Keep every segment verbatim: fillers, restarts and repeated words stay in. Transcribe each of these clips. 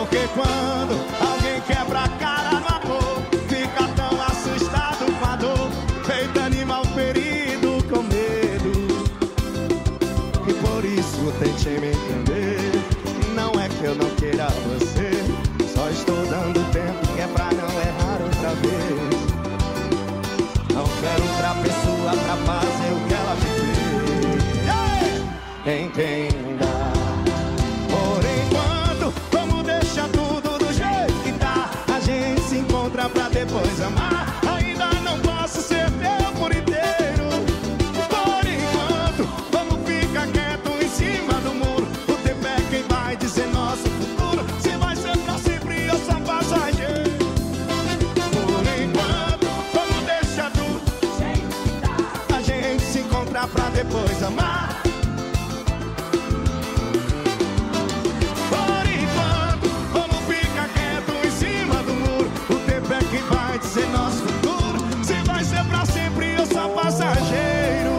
Porque quando alguém quebra a cara no amor, fica tão assustado com a dor, feito animal ferido com medo. E por isso tente me entender. Não é que eu não queira você, só estou dando tempo que é pra não errar outra vez. Não quero outra pessoa pra fazer o que ela me fez. Entenda. Por enquanto, vamos deixar tudo do jeito que tá. A gente se encontra pra depois amar. Ainda não posso ser teu por inteiro. Por enquanto, vamos ficar quieto em cima do muro. O tempo é quem vai dizer nosso futuro. Se vai ser pra sempre, eu sou passageiro. Por enquanto, vamos deixar tudo do jeito que tá. A gente se encontra pra depois amar. Ser nosso futuro, se vai ser pra sempre, eu sou passageiro.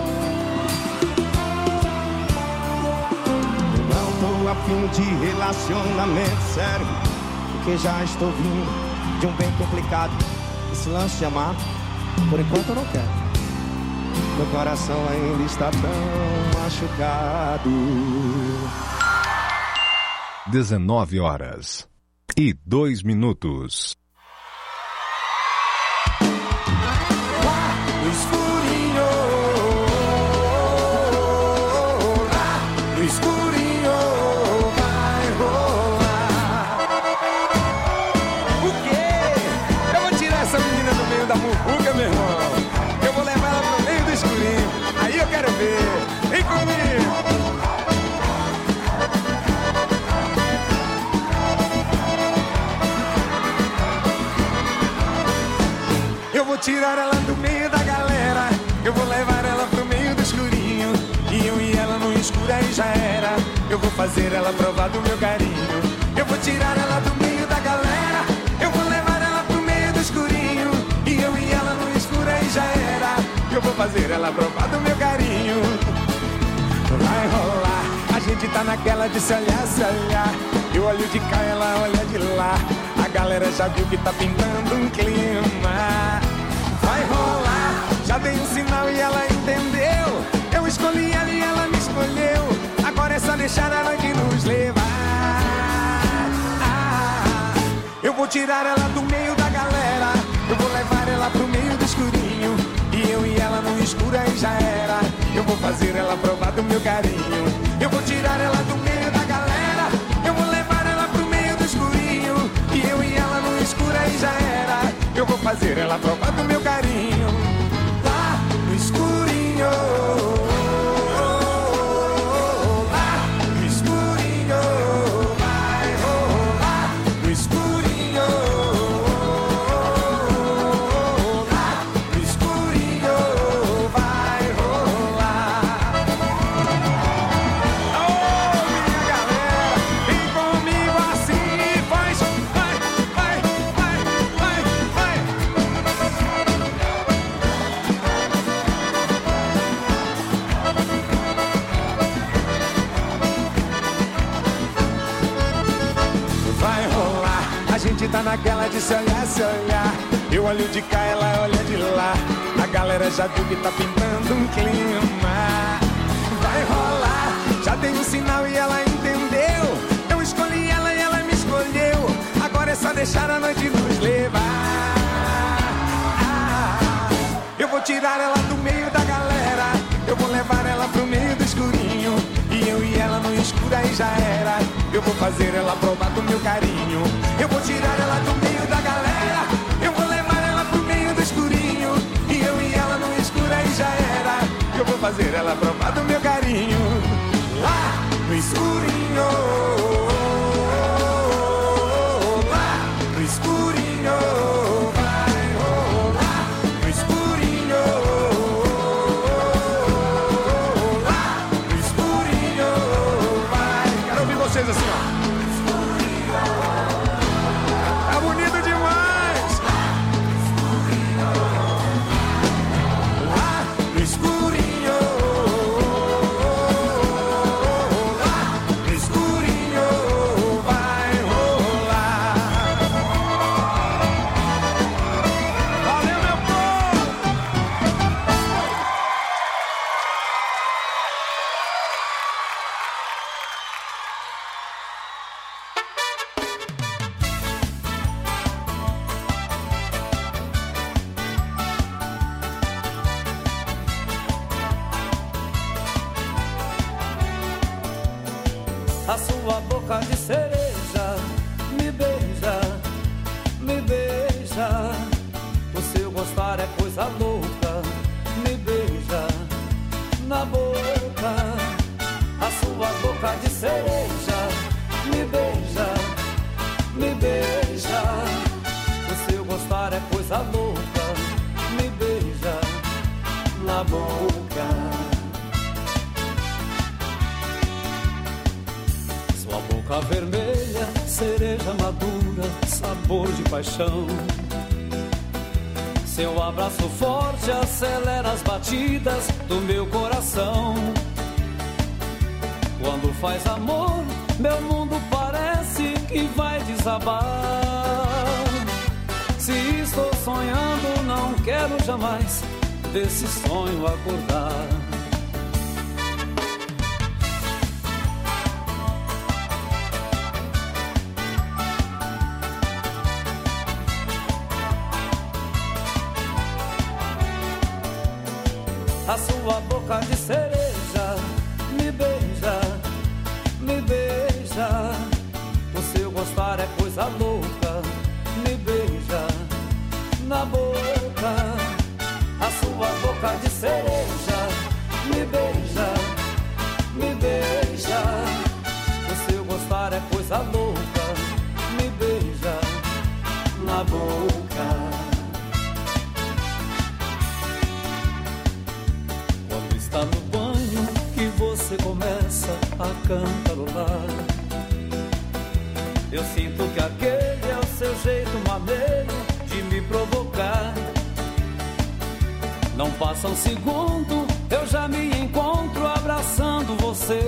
Não tô a fim de relacionamento sério, porque já estou vindo de um bem complicado. Esse lance de amar, por enquanto eu não quero. Meu coração ainda está tão machucado. dezenove horas e dois minutos. No escurinho, lá no escurinho vai rolar. O quê? Eu vou tirar essa menina do meio da muvuca, meu irmão. Eu vou levar ela pro meio do escurinho. Aí eu quero ver. Vem comigo. Eu vou tirar ela do meio da galera. Eu vou levar ela pro meio do escurinho. E eu e ela no escuro aí já era. Eu vou fazer ela provar do meu carinho. Eu vou tirar ela do meio da galera. Eu vou levar ela pro meio do escurinho. E eu e ela no escuro aí já era. Eu vou fazer ela provar do meu carinho. Vai rolar. A gente tá naquela de se olhar, se olhar. Eu olho de cá, ela olha de lá. A galera já viu que tá pintando um clima. Vai rolar, já dei um sinal e ela entendeu. Eu escolhi ela e ela me escolheu. Agora é só deixar a noite nos levar. ah, Eu vou tirar ela do meio da galera. Eu vou levar ela pro meio do escurinho. E eu e ela no escuro aí já era. Eu vou fazer ela provar do meu carinho. Eu vou tirar ela do meio da galera. Eu vou levar ela pro meio do escurinho. E eu e ela no escuro aí já era. Eu vou fazer ela provar do meu carinho. Lá no escurinho. Lá no escurinho. Vai rolar no escurinho. Lá no escurinho. Vai rolar. Ô, minha galera, vem comigo assim, faz. Vai, vai, vai, vai, vai. Vai rolar, a gente tá naquela de se olhar, se olhar. Eu olho de cá, ela olha de lá. A galera já viu que tá pintando um clima. Vai rolar, já dei um sinal e ela entendeu. Eu escolhi ela e ela me escolheu. Agora é só deixar a noite nos levar. ah, Eu vou tirar ela do meio da galera. Eu vou levar ela pro meio do escurinho. E eu e ela no escuro aí já era. Eu vou fazer ela provar do meu carinho. Eu vou tirar ela do meio da galera. Eu vou levar ela pro meio do escurinho. E eu e ela no escuro aí já era. Eu vou fazer ela provar do meu carinho. Lá no escurinho. Lá no escurinho. Vai rolar no escurinho. Lá no escurinho. Vai. Quero ouvir vocês assim, ó. Tá bonito demais. Lá no escurinho. A sua boca de cereja me beija, me beija. O seu gostar é coisa louca, me beija na boca. A sua boca de cereja me beija, me beija. O seu gostar é coisa louca, me beija na boca. Sua boca vermelha, cereja madura, sabor de paixão. Seu abraço forte acelera as batidas do meu coração. Quando faz amor, meu mundo parece que vai desabar. Se estou sonhando, não quero jamais desse sonho acordar. A sua boca de cereja me beija, me beija. O seu gostar é coisa louca, me beija na boca. A sua boca de cereja me beija, me beija. O seu gostar é coisa louca, me beija na boca. Está no banho que você começa a cantarolar. Eu sinto que aquele é o seu jeito maneiro de me provocar. Não passa um segundo, eu já me encontro abraçando você.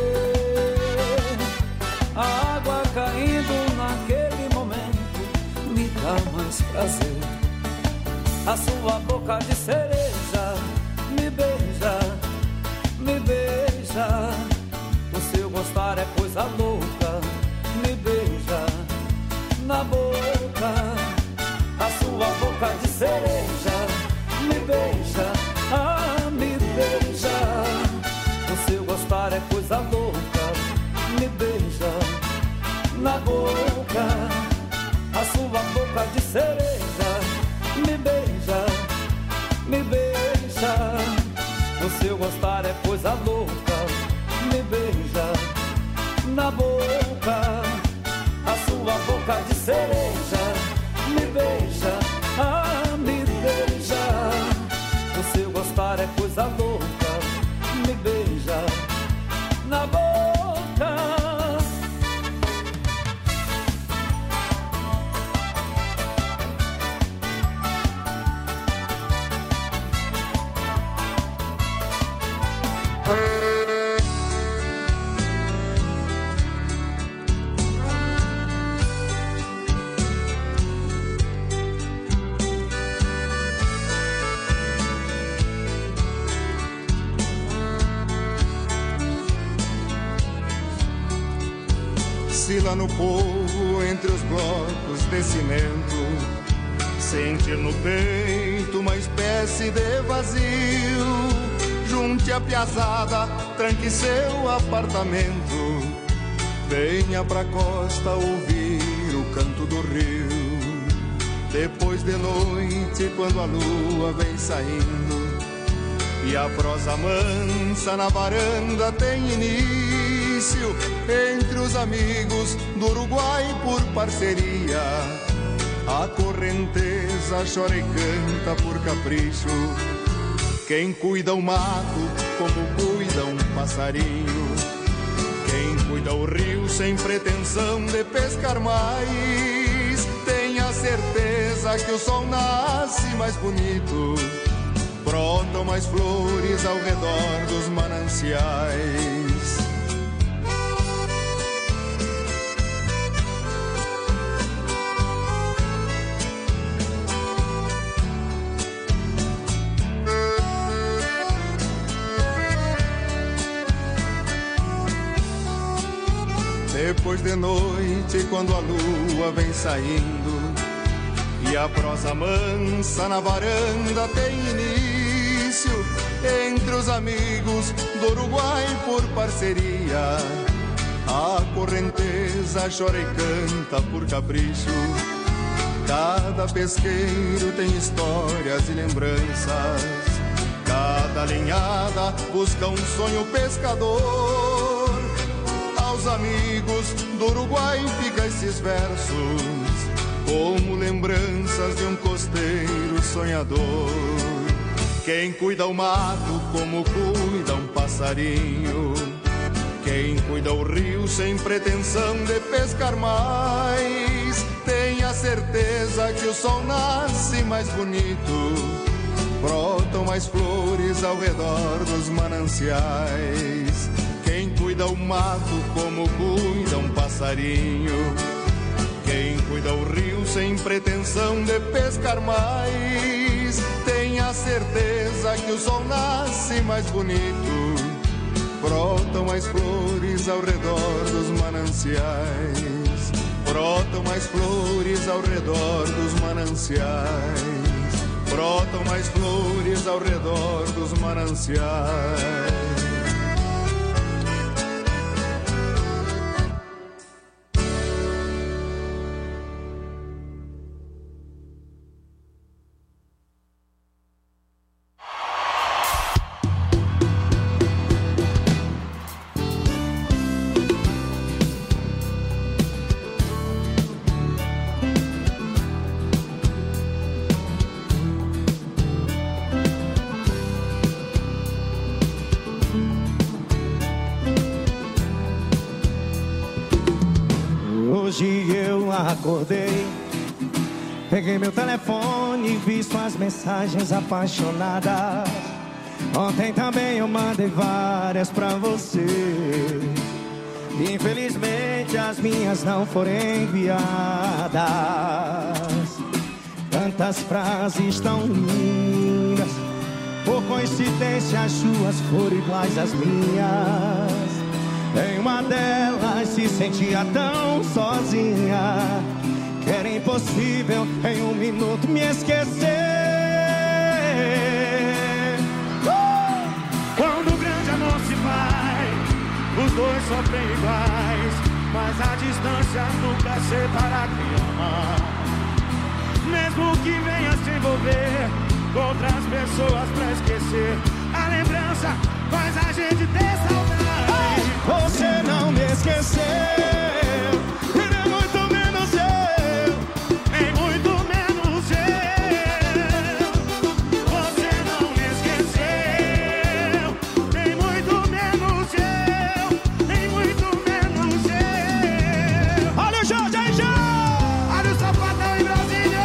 A água caindo naquele momento me dá mais prazer. A sua boca de cereja me beija, me beija. O seu gostar é coisa louca, me beija na boca. A sua boca de cereja me beija, ah, me beija. O seu gostar é coisa louca, me beija na boca. A sua boca de cereja me beija, me beija. O seu gostar é coisa louca, me beija na boca. A sua boca de cereja me beija, ah, me beija. O seu gostar é coisa louca, me beija na boca. Se lá no povo, entre os blocos de cimento, sentir no peito uma espécie de vazio, junte a piazada, tranque seu apartamento, venha pra costa ouvir o canto do rio. Depois de noite, quando a lua vem saindo e a prosa mansa na varanda tem início, entre os amigos do Uruguai por parceria, a correnteza chora e canta por capricho. Quem cuida o mato como cuida um passarinho, quem cuida o rio sem pretensão de pescar mais, tenha certeza que o sol nasce mais bonito, brotam mais flores ao redor dos mananciais. Depois de noite, quando a lua vem saindo e a prosa mansa na varanda tem início, entre os amigos do Uruguai por parceria, A correnteza chora e canta por capricho. Cada pesqueiro tem histórias e lembranças. Cada linhada busca um sonho pescador. Aos amigos do Uruguai fica esses versos, como lembranças de um costeiro sonhador. Quem cuida o mato como cuida um passarinho. Quem cuida o rio sem pretensão de pescar mais. Tenha certeza que o sol nasce mais bonito. Brotam mais flores ao redor dos mananciais. Quem cuida o mato como cuida um passarinho. Quem cuida o rio sem pretensão de pescar mais. Tenha certeza que o sol nasce mais bonito. Brotam mais flores ao redor dos mananciais. Brotam mais flores ao redor dos mananciais. Brotam mais flores ao redor dos mananciais. Hoje eu acordei, peguei meu telefone e vi suas mensagens apaixonadas. Ontem também eu mandei várias pra você. Infelizmente as minhas não foram enviadas. Tantas frases tão lindas, por coincidência as suas foram iguais às minhas. Em uma delas se sentia tão sozinha que era impossível em um minuto me esquecer. uh! Quando o grande amor se vai, os dois sofrem iguais, mas a distância nunca separa quem ama. Mesmo que venha se envolver com outras pessoas pra esquecer, a lembrança faz a gente ter saudade. Você não me esqueceu, e nem muito menos eu, nem muito menos eu. Você não me esqueceu, nem muito menos eu, nem muito menos eu. Olha o Jorge aí já! Olha o Sapatão em Brasília!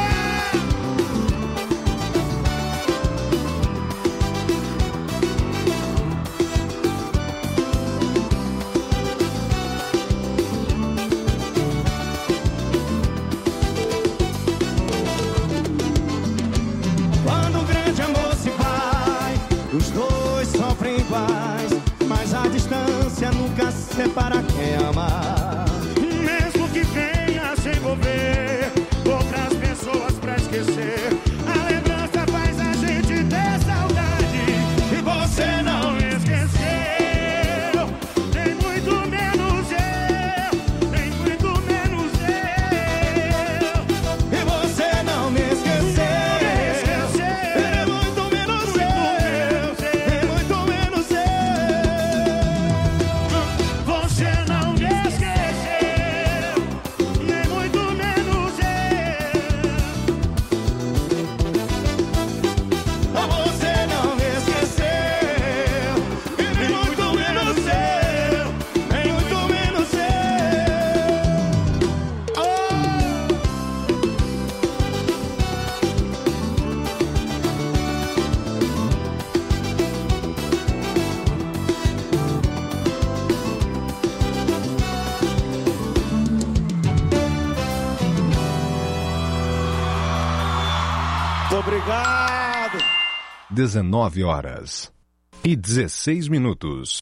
Os dois sofrem iguais, mas a distância nunca separa quem ama. Mesmo que venha se envolver outras pessoas pra esquecer, a lembrança faz a gente ter saudade. E você não me esqueceu, nem muito menos eu, nem muito menos eu. E você não me esqueceu. Obrigado. dezenove horas e dezesseis minutos.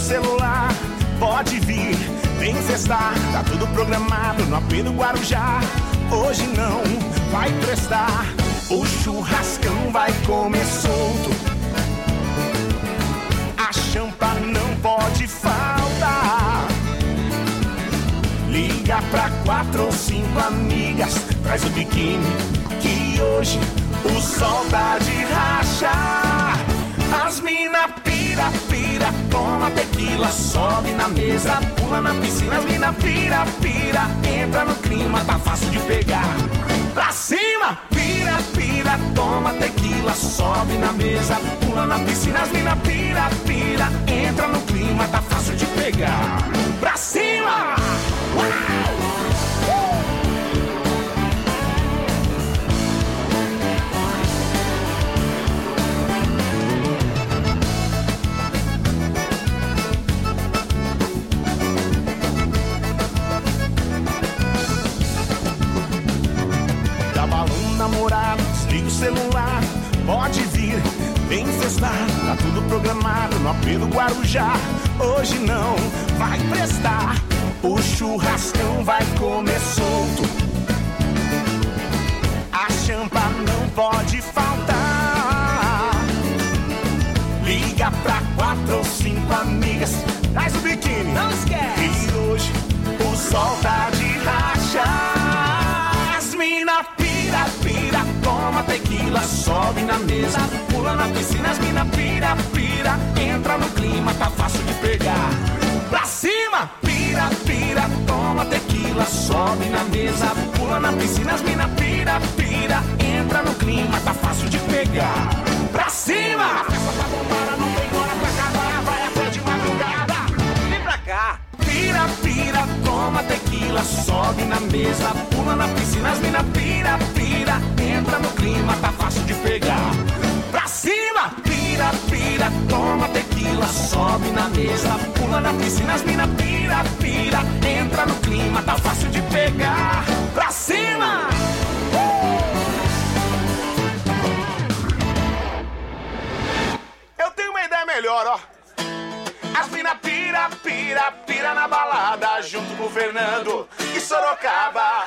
celular, pode vir, vem festar. Tá tudo programado no A P do Guarujá. Hoje não vai prestar, o churrascão vai comer solto. A champa não pode faltar. Liga pra quatro ou cinco amigas, traz o biquíni que hoje o sol tá de rachar. As mina pira, pira, toma tequila, sobe na mesa, pula na piscina. As mina pira, pira, entra no clima, tá fácil de pegar. Pra cima, pira, pira, toma tequila, sobe na mesa, pula na piscina. As mina pira, pira, entra no clima, tá fácil de pegar. Pra cima! Uau! Namorado, desliga o celular, pode vir, vem festar. Tá tudo programado no A P do Guarujá. Hoje não vai prestar, o churrascão vai comer solto. A champa não pode faltar. Liga pra quatro ou cinco amigas, traz o biquíni, não esquece. E hoje o sol tá de rachar. As mina pira, pira, toma tequila, sobe na mesa, pula na piscina. As mina pira, pira, entra no clima, tá fácil de pegar. Pra cima, pira, pira, toma tequila, sobe na mesa, pula na piscina. As mina pira, pira, entra no clima, tá fácil de pegar. Pra cima! A festa tá bombada, não tem hora pra acabar, vai até de madrugada. Vem pra cá! Pira, pira, toma tequila, sobe na mesa, pula na piscina. As mina pira, pira, entra no clima, tá fácil de pegar. Pra cima! Pira, pira, toma tequila, sobe na mesa, pula na piscina. As mina pira, pira, entra no clima, tá fácil de pegar. Pra cima! Eu tenho uma ideia melhor, ó. As mina pira, pira, pira na balada, junto com o Fernando e Sorocaba.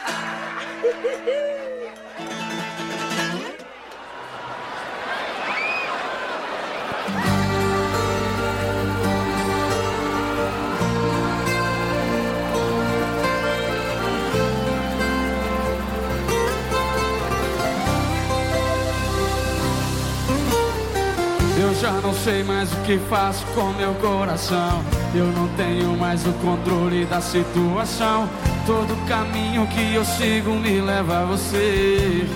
Eu já não sei mais o que faço com meu coração. Eu não tenho mais o controle da situação. Todo caminho que eu sigo me leva a você.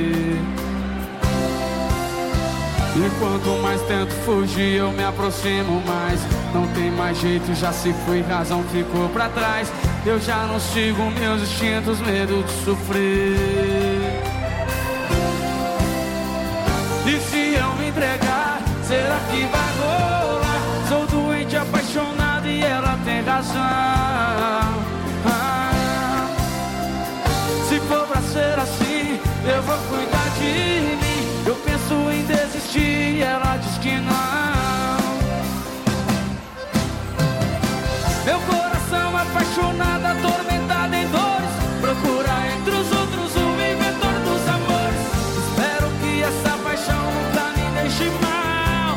E quanto mais tento fugir, eu me aproximo mais. Não tem mais jeito, já se foi, razão ficou pra trás. Eu já não sigo meus instintos, medo de sofrer. E se eu me entregar, será que vai rolar? Sou doente, apaixonado e ela tem razão. Ah, se for pra ser assim, eu vou cuidar de mim. Eu penso em desistir e ela diz que não. Meu coração apaixonado, atormentado em dores, procura entre os outros o inventor dos amores. Espero que essa paixão nunca me deixe mal.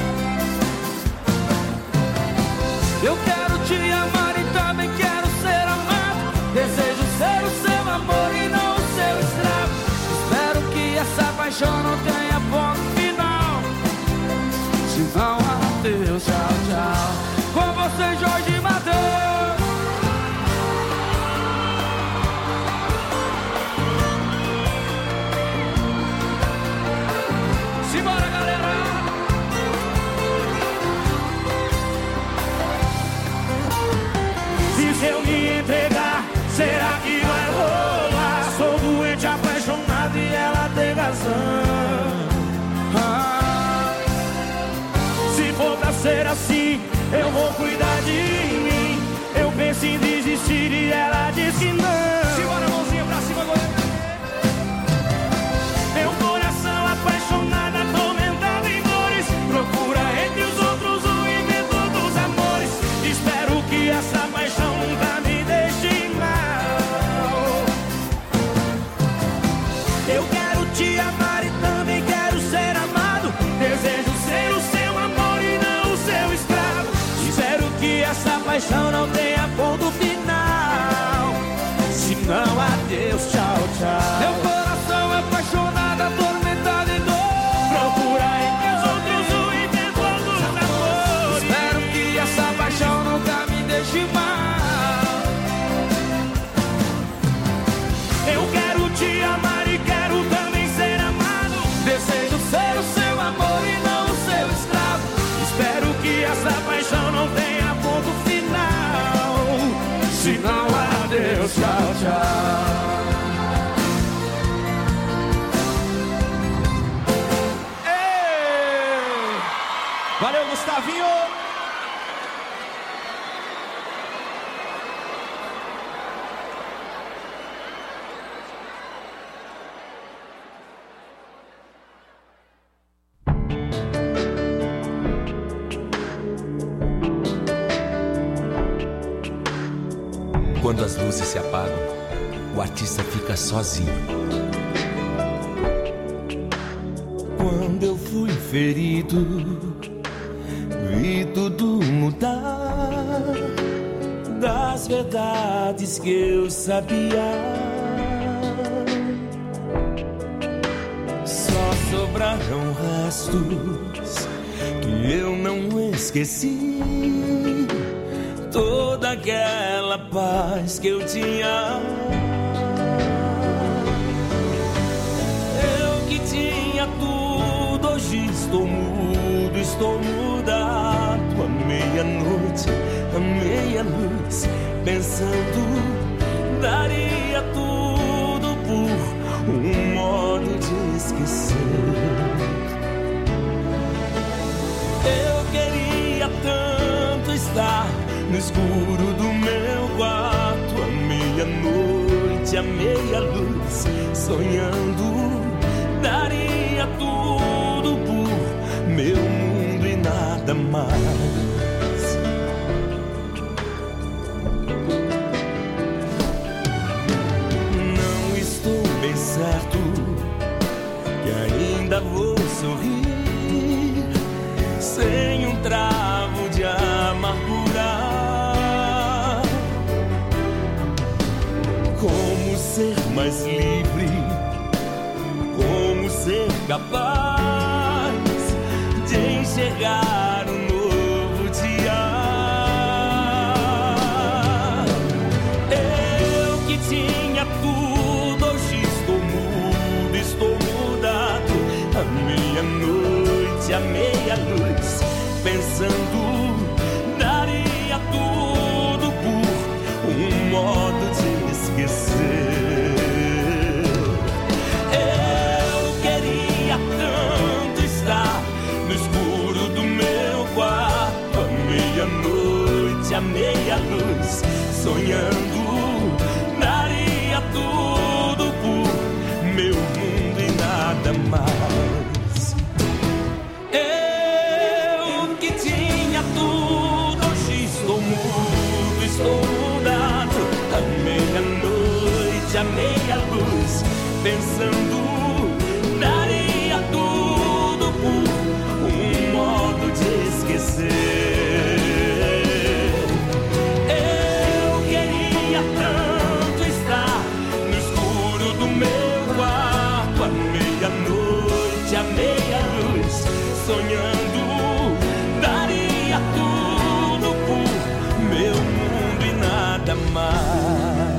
Eu quero te amar e também quero ser amado. Desejo ser o seu amor e não o seu escravo. Espero que essa paixão não tenha ponto final. Se não, adeus, tchau, tchau. Com você, Jorge Mateus. Simbora, galera! E se eu me entregar, será que vai rolar? Sou doente, apaixonado e ela tem razão. Ah, se for pra ser assim, eu vou cuidar de mim. Eu penso em desistir e ela diz que não. Simbora, mãozinha pra cima, goleiro. Meu coração apaixonado, atormentado em dores, procura entre os outros o inventor dos amores. te amar e também quero ser amado. Desejo ser o seu amor e não o seu escravo. Espero que essa paixão não tenha ponto final. Se não, adeus, tchau, tchau. Meu coração é apaixonado, atormentado em dor. Procura entre os outros o inventor dos amores. Espero que essa paixão nunca me deixe mal. Eu quero te amar e quero também ser amado. Desejo ser o seu amor e não o seu escravo. Espero que essa paixão não tenha ponto final. Se não, adeus, tchau, tchau. Ei! Valeu, Gustavinho! Quando as luzes se apagam, o artista fica sozinho. Quando eu fui ferido, vi tudo mudar. Das verdades que eu sabia, só sobraram restos que eu não esqueci. Toda aquela paz que eu tinha, eu que tinha tudo, hoje estou mudo, estou mudado. À meia-noite, à meia-luz, pensando, daria tudo por um modo de esquecer. Eu queria tanto estar no escuro do meu quarto, à meia-noite, à meia-luz, sonhando, daria tudo por meu mundo e nada mais. Não estou bem certo que ainda vou sorrir sem um travo de amargura. Como ser mais livre, como ser capaz de enxergar um novo dia. Eu que tinha tudo, hoje estou mudo, estou mudado. À meia-noite, à meia-luz, pensando, daria tudo por um modo de esquecer. Eu queria tanto estar no escuro do meu quarto, à meia-noite, à meia-luz, sonhando, daria tudo por meu mundo e nada mais. Eu que tinha tudo, hoje estou mudo, estou mudado. À meia-noite, à meia-luz, pensando, daria tudo por um modo de esquecer. Eu queria tanto estar no escuro do meu quarto, à meia-noite, à meia-luz, sonhando, daria tudo por meu mundo e nada mais.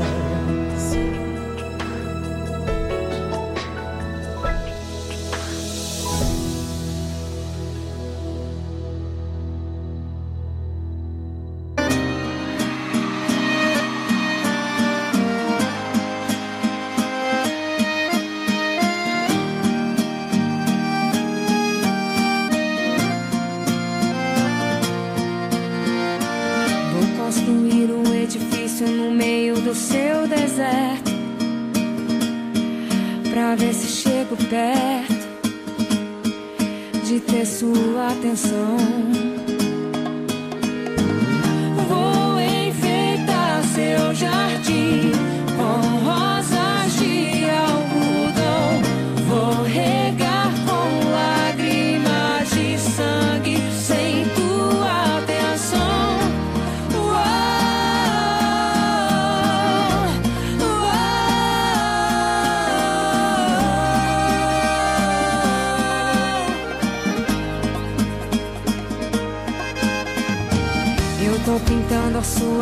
Vou construir um edifício no meio do seu deserto, pra ver se chego perto de ter sua atenção. Vou enfeitar seu jardim com rosas de algodão. Vou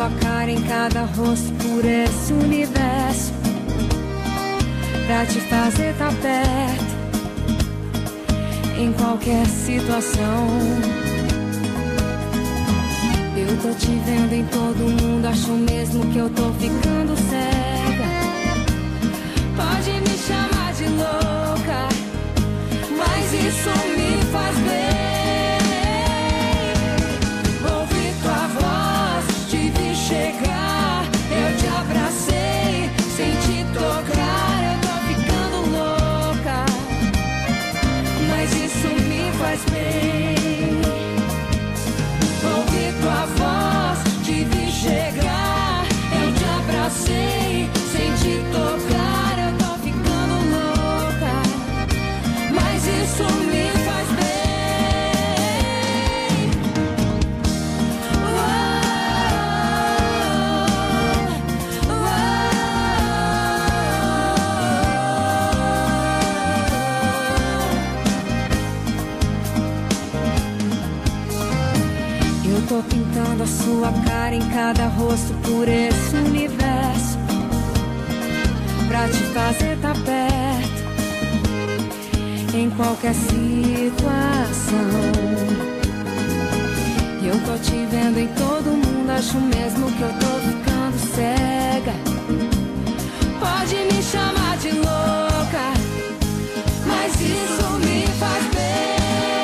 sua cara em cada rosto por esse universo, pra te fazer tá perto em qualquer situação. Eu tô te vendo em todo mundo, acho mesmo que eu tô ficando cega. Pode me chamar de louca, mas isso me faz bem. Ouvi tua voz, te vi chegar, eu te abracei, sem te tocar, eu tô ficando louca, mas isso me faz bem. Ouvi tua voz, te vi chegar, eu te abracei, sem te tocar, eu tô ficando louca, mas isso me faz bem. Eu tô pintando a sua cara em cada rosto por esse universo, pra te fazer tá perto em qualquer situação. Eu tô te vendo em todo mundo, acho mesmo que eu tô ficando cega. Pode me chamar de louca, mas isso me faz bem.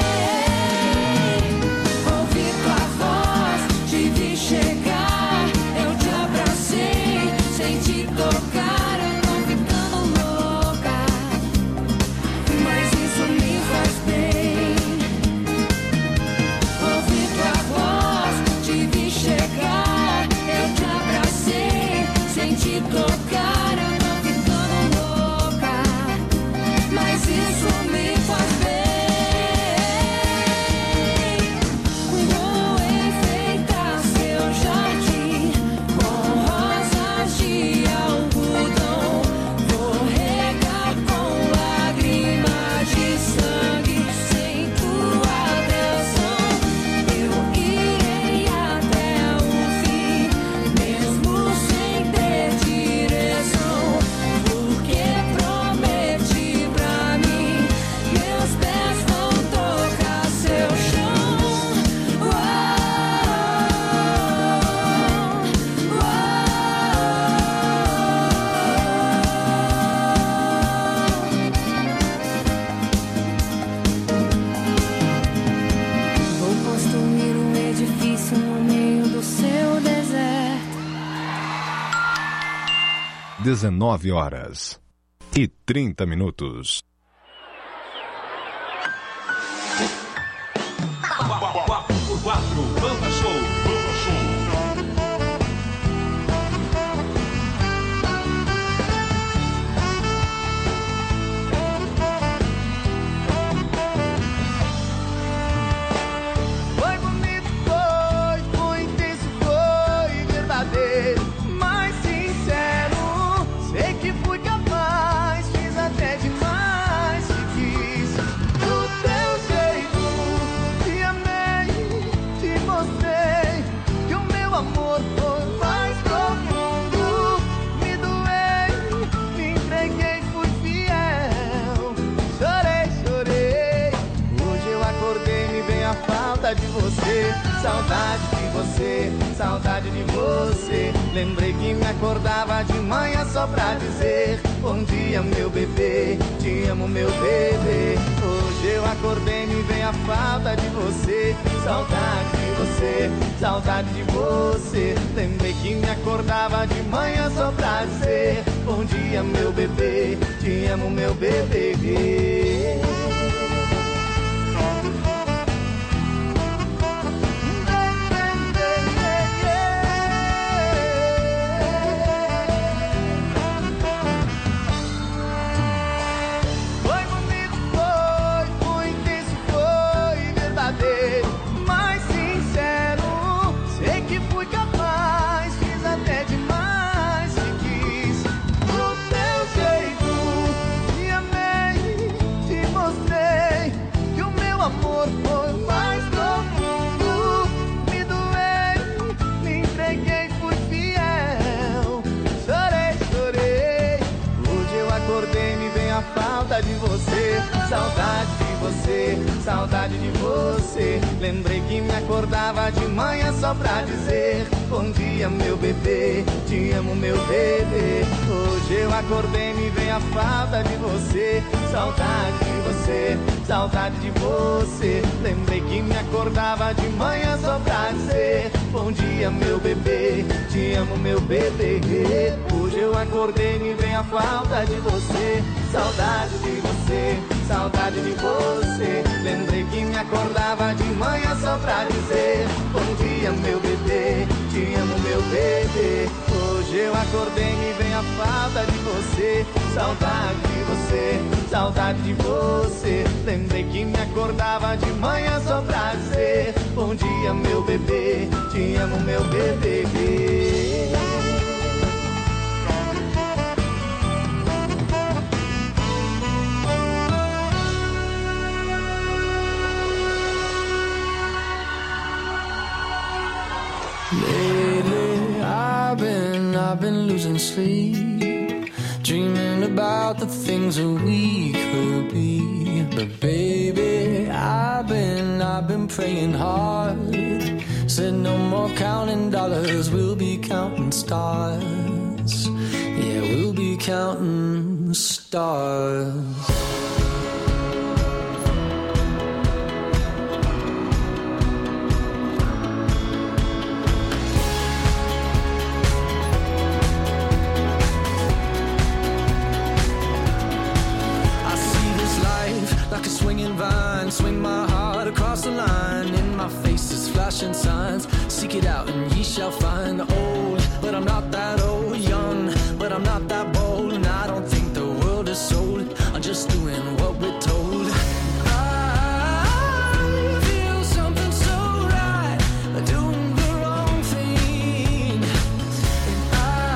Ouvi tua voz, te vi chegar, eu te abracei, sem te tocar, eu tô ficando louca, mas isso me faz bem. Ouvi tua voz, te vi chegar, eu te abracei, sem te tocar, eu tô ficando louca, mas isso me faz bem. Vou enfeitar seu jardim com rosas de algodão, vou regar com lágrimas de sangue, sem tua atenção. Eu irei até o fim, mesmo sem ter direção, porque prometi pra mim, meus pés vão tocar seu chão. Vou construir um edifício no meio do seu deserto. dezenove horas e trinta minutos. quatro por quatro, Banda Show. Banda Show. Foi bonito, foi, foi intenso, foi verdadeiro, mas sincero. Sei que fui capaz, fiz até demais, te quis do teu jeito. Te amei, te mostrei que o meu amor foi mais profundo. Me doei, me entreguei, fui fiel. Chorei, chorei. Hoje eu acordei, me vem a falta de você, saudade de você, saudade de você. Lembrei que me acordava de manhã só pra dizer bom dia, meu bebê, te amo, meu bebê. Hoje eu acordei, me vem a falta de você, saudade de você, saudade de você. Lembrei que me acordava de manhã só pra dizer bom dia, meu bebê, te amo, meu bebê. Foi bonito, foi, foi intenso, foi verdadeiro, mas sincero. Sei que fui capaz, fiz até demais, te quis do teu jeito. Te amei, você, saudade de você, saudade de você. Lembrei que me acordava de manhã só pra dizer bom dia, meu bebê, te amo, meu bebê. Hoje eu acordei e me vem a falta de você, saudade de você, saudade de você. Lembrei que me acordava de manhã só pra dizer bom dia, meu bebê, te amo, meu bebê. Hoje eu acordei e me vem a falta de você, saudade de você, saudade de você. Lembrei que me acordava de manhã só pra dizer bom dia, meu bebê, te amo, meu bebê. Hoje eu acordei e me vem a falta de você, saudade de você, saudade de você. Lembrei que me acordava de manhã só pra dizer bom dia, meu bebê, te amo, meu bebê. Lately, I've been, I've been losing sleep, dreaming about the things that we could be. But baby, I've been, I've been praying hard. Said no more counting dollars, we'll be counting stars. Yeah, we'll be counting stars. Like a swinging vine, swing my heart across the line. In my face is flashing signs. Seek it out and ye shall find. Old, but I'm not that old. Young, but I'm not that bold. And I don't think the world is sold. I'm just doing what we're told. I feel something so right, doing the wrong thing. And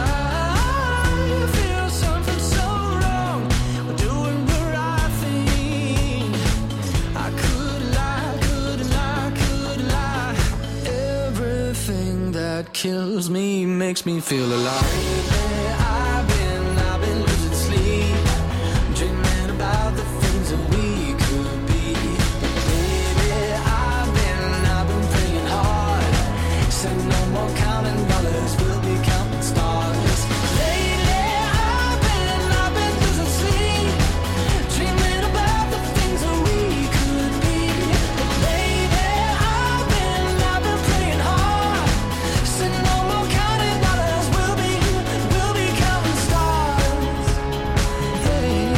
I feel something so wrong, doing the right thing. I could lie, could lie, could lie. Everything that kills me makes me feel alive. I've been, I've been losing sleep, dreaming about the things that we could be. Baby, I've been, I've been praying hard. Said no more counting dollars, we'll be counting stars. Lately, I've been, I've been losing sleep, dreaming about the things that we could be. Baby, I've been, I've been praying hard. Said no more counting dollars, we'll be, we'll be counting stars. Hey.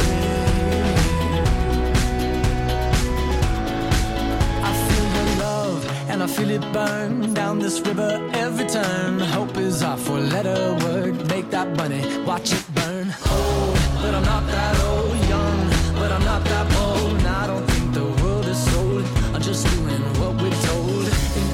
I feel your love and I feel it burn down this river every turn. Hope is our four-letter word. Make that money, watch it burn. Old, but I'm not that old. Young, but I'm not that bold. And I don't think the world is sold. I'm just doing what we're told. And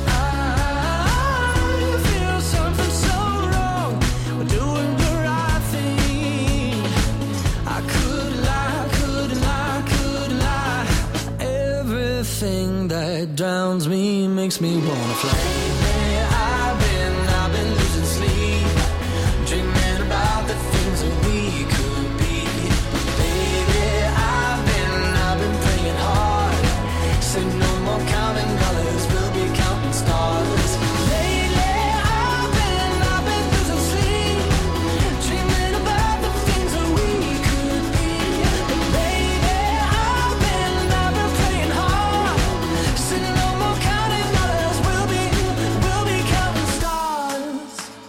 I feel something so wrong. We're doing the right thing. I could lie, could lie, could lie. Everything that drowns me makes me wanna fly. I've been, I've been losing sleep, dreaming about the things that we could be. Baby, I've been, I've been praying hard. Said no more counting dollars, we'll be counting stars. Lately, I've been, I've been losing sleep, dreaming about the things that we could be. Baby, I've been, I've been praying hard. Said no more counting dollars, we'll be, we'll be counting stars.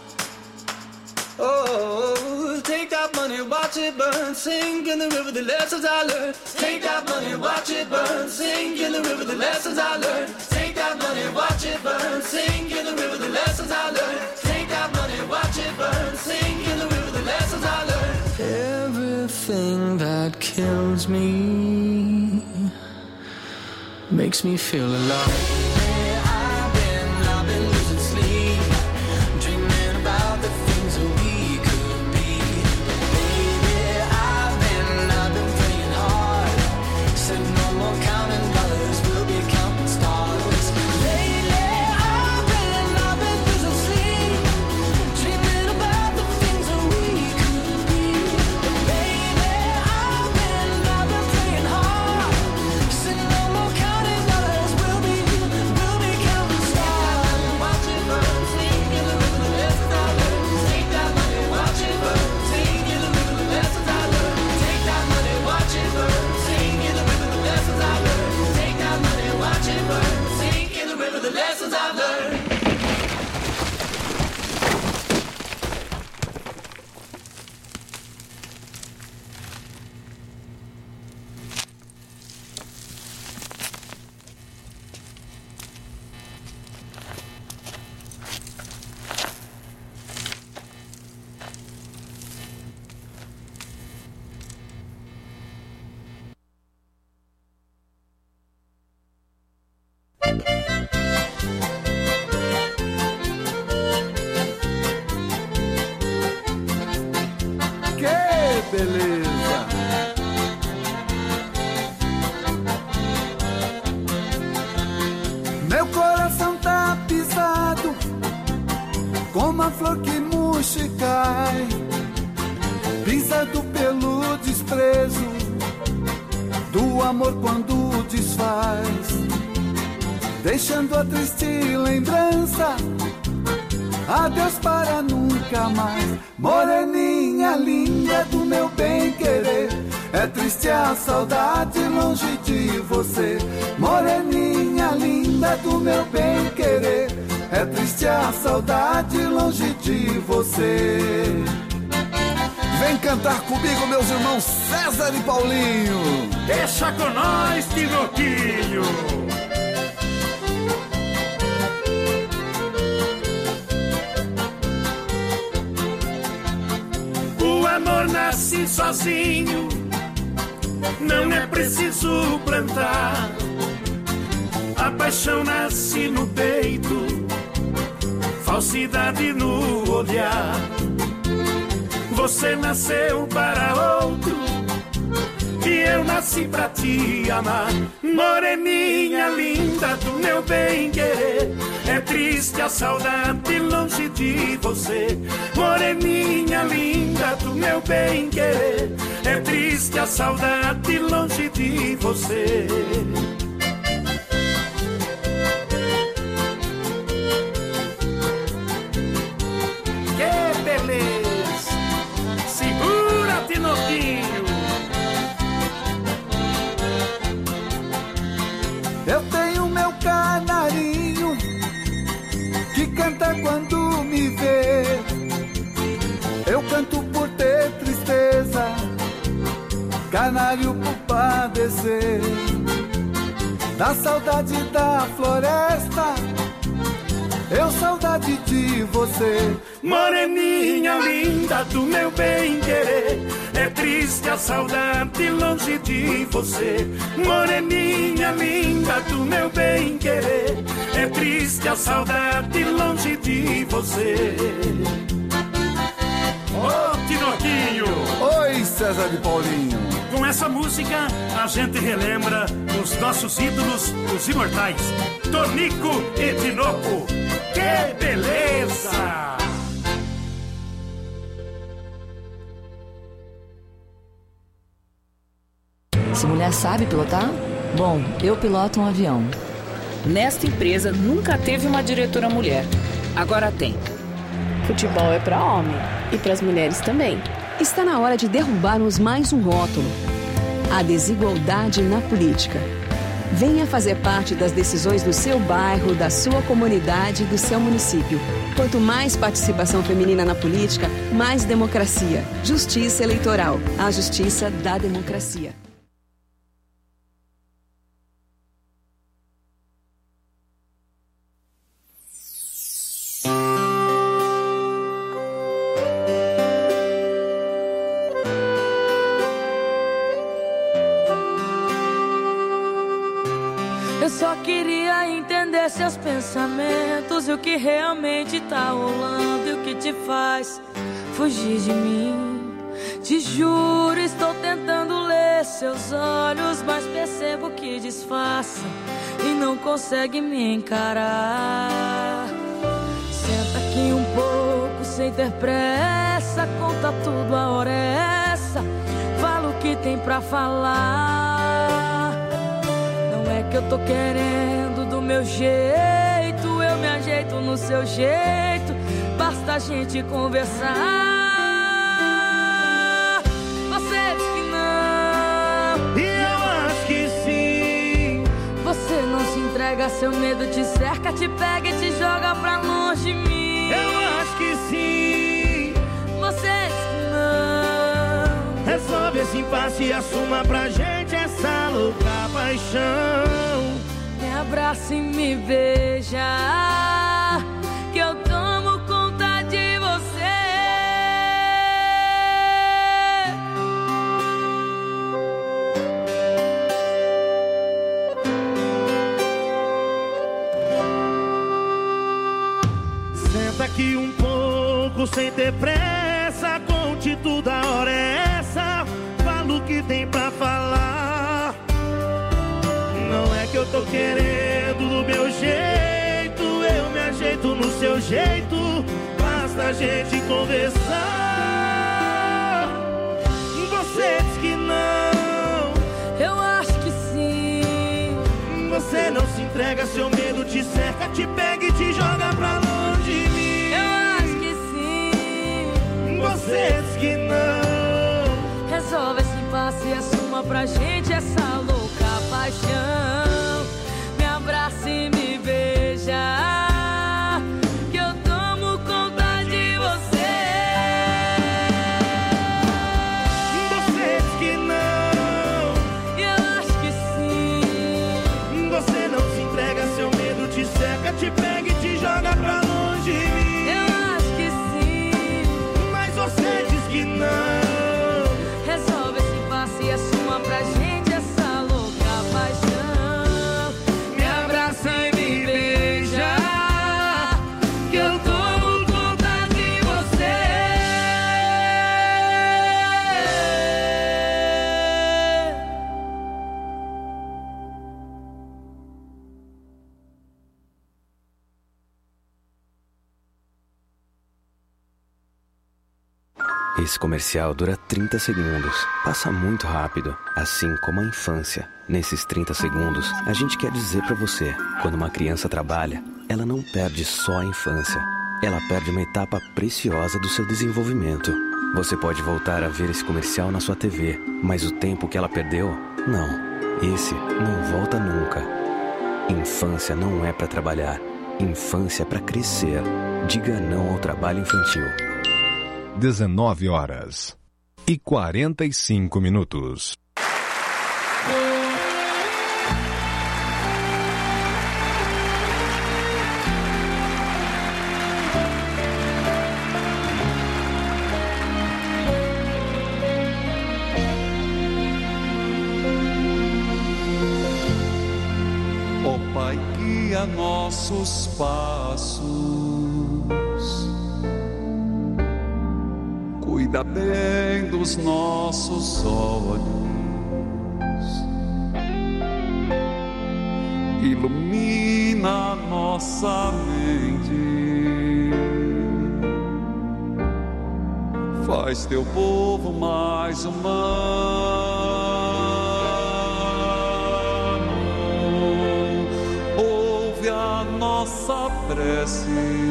Oh, take that money, watch it burn, sink in the river, the lessons I learned. Take that money, watch it burn, sink in the river, the lessons I learned. Take that money, watch it burn, sink in the river, the lessons I learned. Take that money, watch it burn, sink in the river, the lessons I learned. Everything that kills me makes me feel alive. I've been, I've been losing sleep, dreaming about the things that we could be. Baby, I've been, I've been praying hard. Said no more counting dollars, we'll be counting stars. Lately, I've been, I've been losing sleep, dreaming about the things that we could be. Baby, I've been, I've been praying hard. beleza! Meu coração tá pisado, como a flor que murcha e cai, pisado pelo desprezo do amor quando desfaz, deixando a triste lembrança. Adeus para nunca mais, moreninha linda do meu bem-querer. É triste a saudade longe de você, moreninha linda do meu bem-querer. É triste a saudade longe de você. Vem cantar comigo, meus irmãos César e Paulinho. Deixa com nós, Tinoquinho. O amor nasce sozinho, não é preciso plantar. A paixão nasce no peito, falsidade no olhar. Você nasceu para outro e eu nasci pra te amar. Moreninha linda do meu bem-querer, é triste a saudade longe de você. Moreninha linda do meu bem-querer, é triste a saudade longe de você. Que beleza! Segura, Tinoquinho! Eu tenho meu canarinho que canta quando me vê. Eu canto por ter tristeza, canário por padecer da saudade da floresta. Eu saudade de você. Moreninha linda do meu bem-querer, é triste a saudade longe de você. Moreninha linda do meu bem-querer, é triste a saudade longe de você. Ô, oh, Tinoquinho! Oi, César e Paulinho! Com essa música, a gente relembra os nossos ídolos, os imortais, Tonico e Tinoco. Que beleza! Se mulher sabe pilotar? Bom, eu piloto um avião. Nesta empresa nunca teve uma diretora mulher. Agora tem. Futebol é para homem e para as mulheres também. Está na hora de derrubarmos mais um rótulo: a desigualdade na política. Venha fazer parte das decisões do seu bairro, da sua comunidade e do seu município. Quanto mais participação feminina na política, mais democracia. Justiça Eleitoral. A justiça da democracia. Eu só queria entender seus pensamentos e o que realmente tá rolando e o que te faz fugir de mim. Te juro, estou tentando ler seus olhos, mas percebo que disfarça e não consegue me encarar. Senta aqui um pouco sem ter pressa, conta tudo, a hora é essa. Fala o que tem pra falar. Não é que eu tô querendo do meu jeito, eu me ajeito no seu jeito, basta a gente conversar. Você diz que não, e eu acho que sim. Você não se entrega, seu medo te cerca, te pega e te joga pra longe de mim. Eu acho que sim. Você diz que não. Resolve esse impasse e assuma pra gente essa louca paixão. Me abraça e me beija, que eu tomo conta de você. Senta aqui um pouco sem ter pressa, conte tudo, a hora é essa. que tem pra falar. Não é que eu tô querendo do meu jeito, eu me ajeito no seu jeito, basta a gente conversar. Você diz que não, eu acho que sim. Você não se entrega, seu medo te cerca, te pega e te joga pra longe de mim. Eu acho que sim. Você diz que não. Resolve esse impasse e assuma pra gente essa louca paixão. Me abraça e me beija, que eu tomo conta de você. Você diz que não, eu acho que sim. Você não se entrega, seu medo te cerca, te pega e te joga pra longe de mim. Eu acho que sim. Mas você diz que não. Resolve esse impasse e assuma pra gente essa louca paixão. Me abraça e me beija, que eu tomo conta de você. Esse comercial dura trinta segundos. Passa muito rápido, assim como a infância. Nesses trinta segundos, a gente quer dizer pra você: quando uma criança trabalha, ela não perde só a infância. Ela perde uma etapa preciosa do seu desenvolvimento. Você pode voltar a ver esse comercial na sua T V, mas o tempo que ela perdeu, não. Esse não volta nunca. Infância não é pra trabalhar. Infância é pra crescer. Diga não ao trabalho infantil. dezenove horas e quarenta e cinco minutos. Ó Pai, guia nossos passos, cuida bem dos nossos olhos, ilumina nossa mente, faz teu povo mais humano, ouve a nossa prece.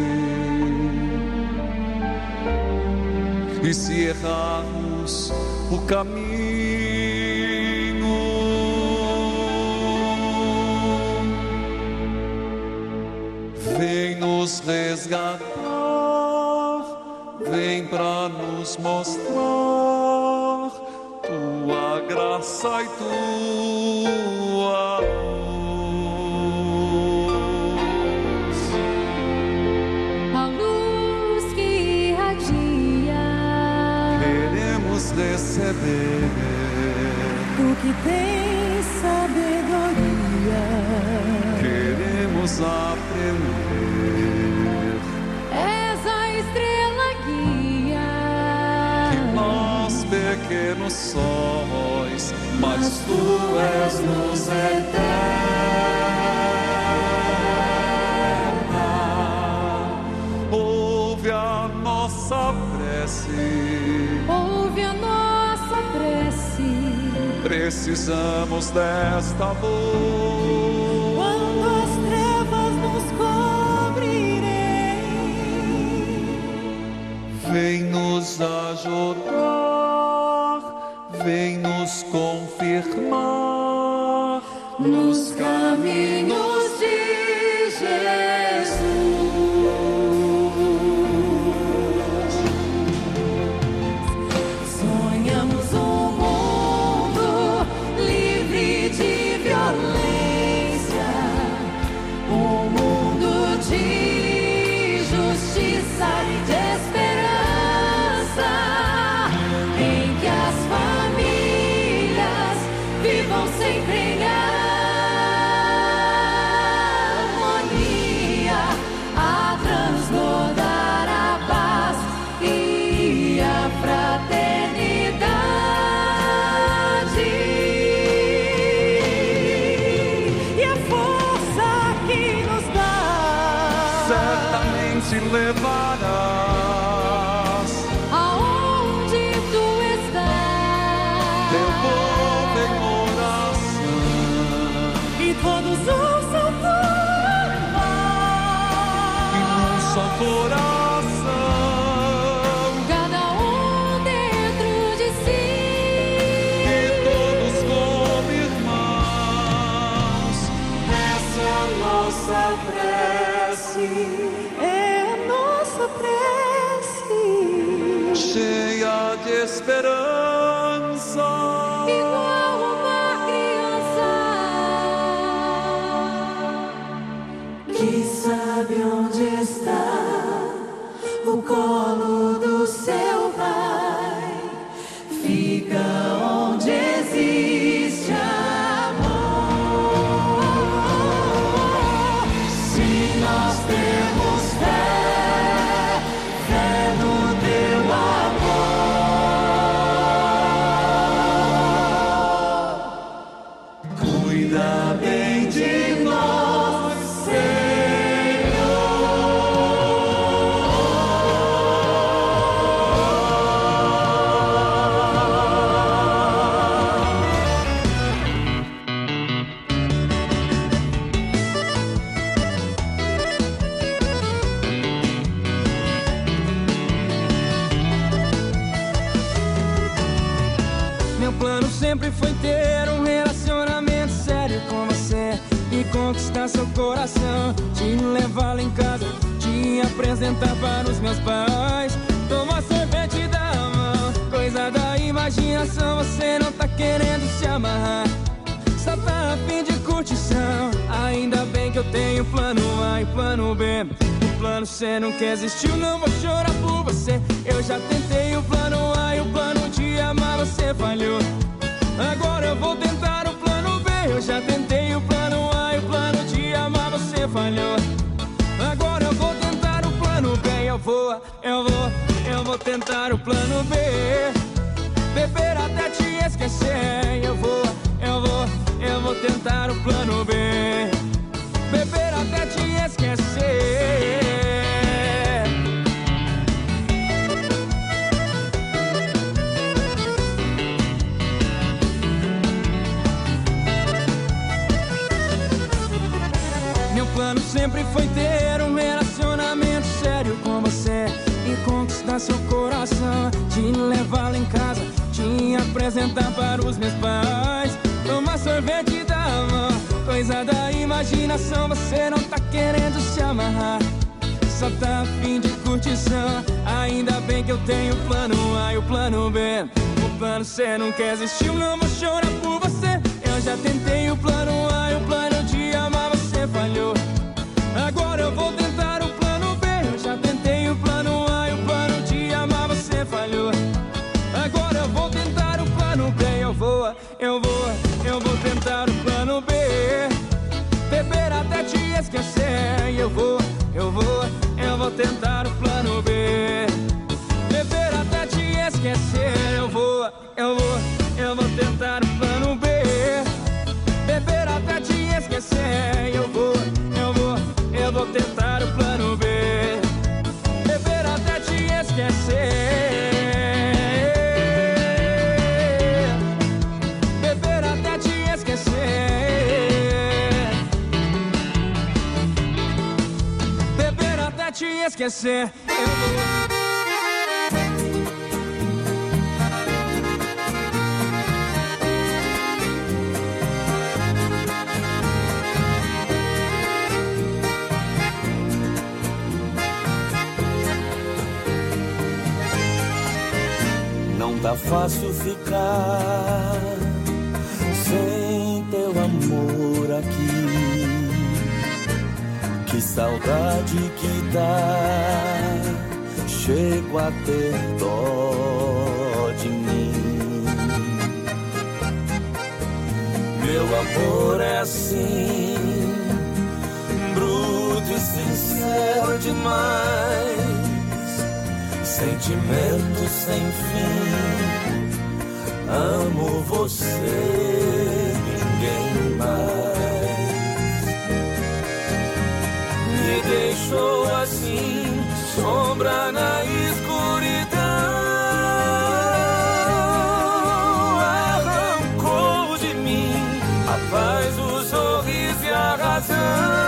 E se errarmos o caminho, vem nos resgatar, vem pra nos mostrar tua graça e tua luz. A luz que irradia, queremos receber. tu que tens sabedoria, queremos aprender. és a estrela guia, Que nós pequenos somos, mas tu és luz eterna. Ouve a nossa prece, ouve a nossa prece. Precisamos desta luz. Quando as trevas nos cobrirem, vem nos ajudar, vem nos confirmar nos caminhos de Jesus. Sonhamos um mundo livre de violência, um mundo de justiça e de esperança, em que as famílias vivam sempre em amor. te levarás. Aonde tu estás? Teu povo em oração, e todos ouçam tua voz, e num só coração, cada um dentro de si, e todos como irmãos. Essa é a nossa prece, é a nossa prece, cheia de esperança, igual uma criança que sabe onde está o colo do seu pai, fica onde existe amor. Se nós temos fé, fé no teu amor, cuida bem de nós, Meu plano sempre foi ter um relacionamento sério com você e conquistar seu coração, te levar lá em casa, te apresentar para os meus pais, tomar sorvete da mão, coisa da imaginação. Você não tá querendo se amarrar, só tá a fim de curtição. Ainda bem que eu tenho plano A e plano B. O plano C nunca existiu, não vou chorar por você. Eu já tentei o plano A e o plano de amar você falhou. Agora eu vou tentar o plano B. Eu já tentei o plano A e o plano de amar você falhou. Agora eu vou tentar o plano B. Eu vou, eu vou, eu vou tentar o plano B. Beber até te esquecer. Eu vou, eu vou, eu vou tentar o plano B. Beber até te esquecer. Meu plano sempre foi ter um relacionamento sério com você e conquistar seu coração, te levar lá em casa, te apresentar para os meus pais, tomar sorvete da mão, coisa da imaginação. Você não tá querendo se amarrar, só tá a fim de curtição. Ainda bem que eu tenho o plano A e o plano B. O plano C nunca existiu, não vou chorar por você. Eu já tentei o plano A e o plano de amar você falhou. Agora eu vou tentar o plano B. Eu já tentei o plano A e o plano de amar você falhou. Agora eu vou tentar o plano B. Eu vou, eu vou, eu vou tentar o plano B. Beber até te esquecer. Eu vou, eu vou, eu vou tentar o plano B. Beber até te esquecer. Eu vou, eu vou, eu vou tentar o plano B. Beber até te esquecer. Eu vou, eu vou, eu vou tentar o plano B. Beber até te esquecer. Beber até te esquecer. Beber até te esquecer. Eu vou. Não tá fácil ficar sem teu amor aqui. Que saudade que dá, chego a ter dó de mim. Meu amor é assim, bruto e sincero demais. Sentimento sem fim, amo você, ninguém mais. Me deixou assim, a paz, o sorriso e a razão.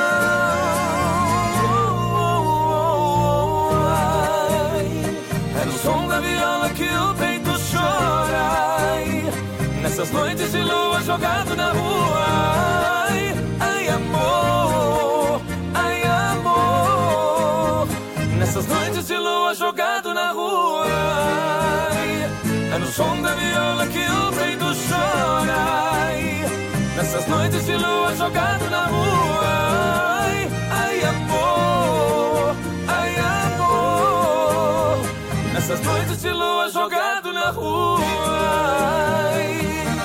É no som da viola que o peito chora. Nessas noites de lua jogado na rua. Ai, ai amor, ai amor. Nessas noites de lua jogado na rua. Ai, é no som da viola que o peito chora. Nessas noites de lua jogado na rua. Ai, ai amor, ai amor. Nessas noites de lua jogado na rua. Ai.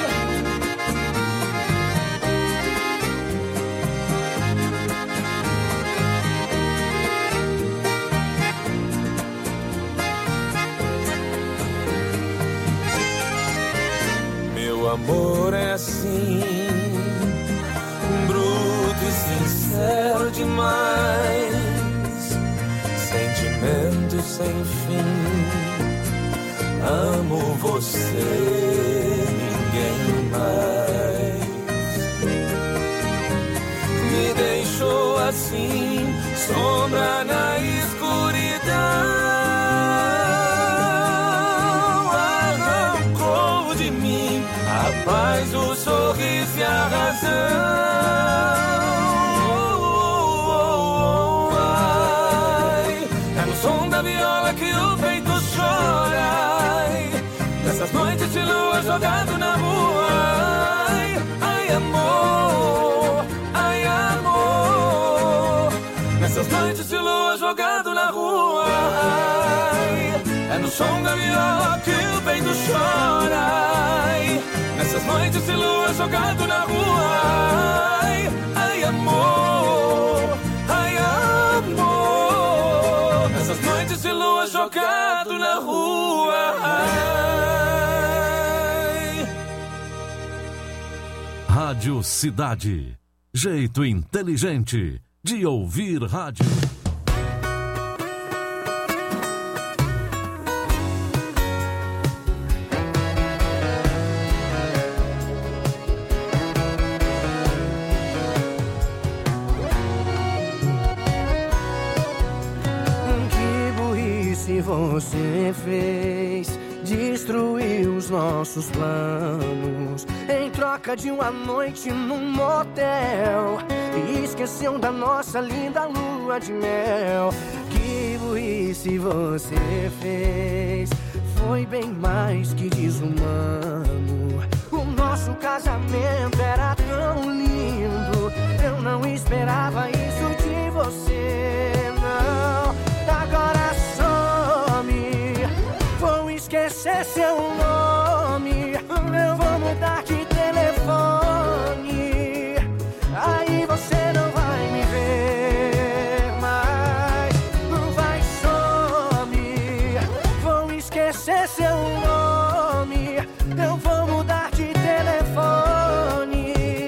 Meu amor é assim, bruto e sincero demais, sentimento sem fim. Amo você, ninguém mais. Me deixou assim, sombra na escuridão. Arrancou de mim a paz, o sorriso e a razão. Ai, é no som da viola que o peito chora. Nessas noites de lua jogado na rua. Ai, ai amor, ai amor. Nessas noites de lua jogado na rua. Ai, é no som da viola que o peito chora. Ai, nessas noites de lua jogado na rua. Ai, ai amor, ai amor. Nessas noites de lua jogado na rua. Ai. Rádio Cidade. Jeito inteligente de ouvir rádio. Você fez, destruiu os nossos planos em troca de uma noite num motel e esqueceu da nossa linda lua de mel. Que burrice você fez, foi bem mais que desumano. O nosso casamento era tão lindo, eu não esperava isso de você, não. Agora vou esquecer seu nome, eu vou mudar de telefone. Aí você não vai me ver mais, não vai some. Vou esquecer seu nome, eu vou mudar de telefone.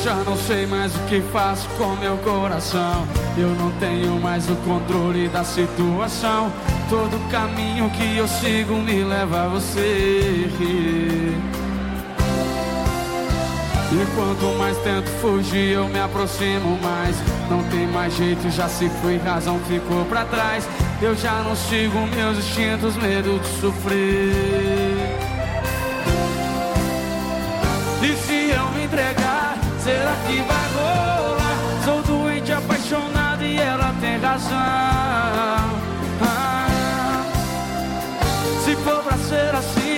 já não sei mais o que faço com meu coração. Eu não tenho mais o controle da situação. Todo caminho que eu sigo me leva a você. E quanto mais tento fugir, eu me aproximo mais. Não tem mais jeito, já se foi, razão ficou pra trás. Eu já não sigo meus instintos, medo de sofrer. E se eu me entregar, será que vai rolar? Sou doente, apaixonado e ela tem razão. Ah, se for pra ser assim,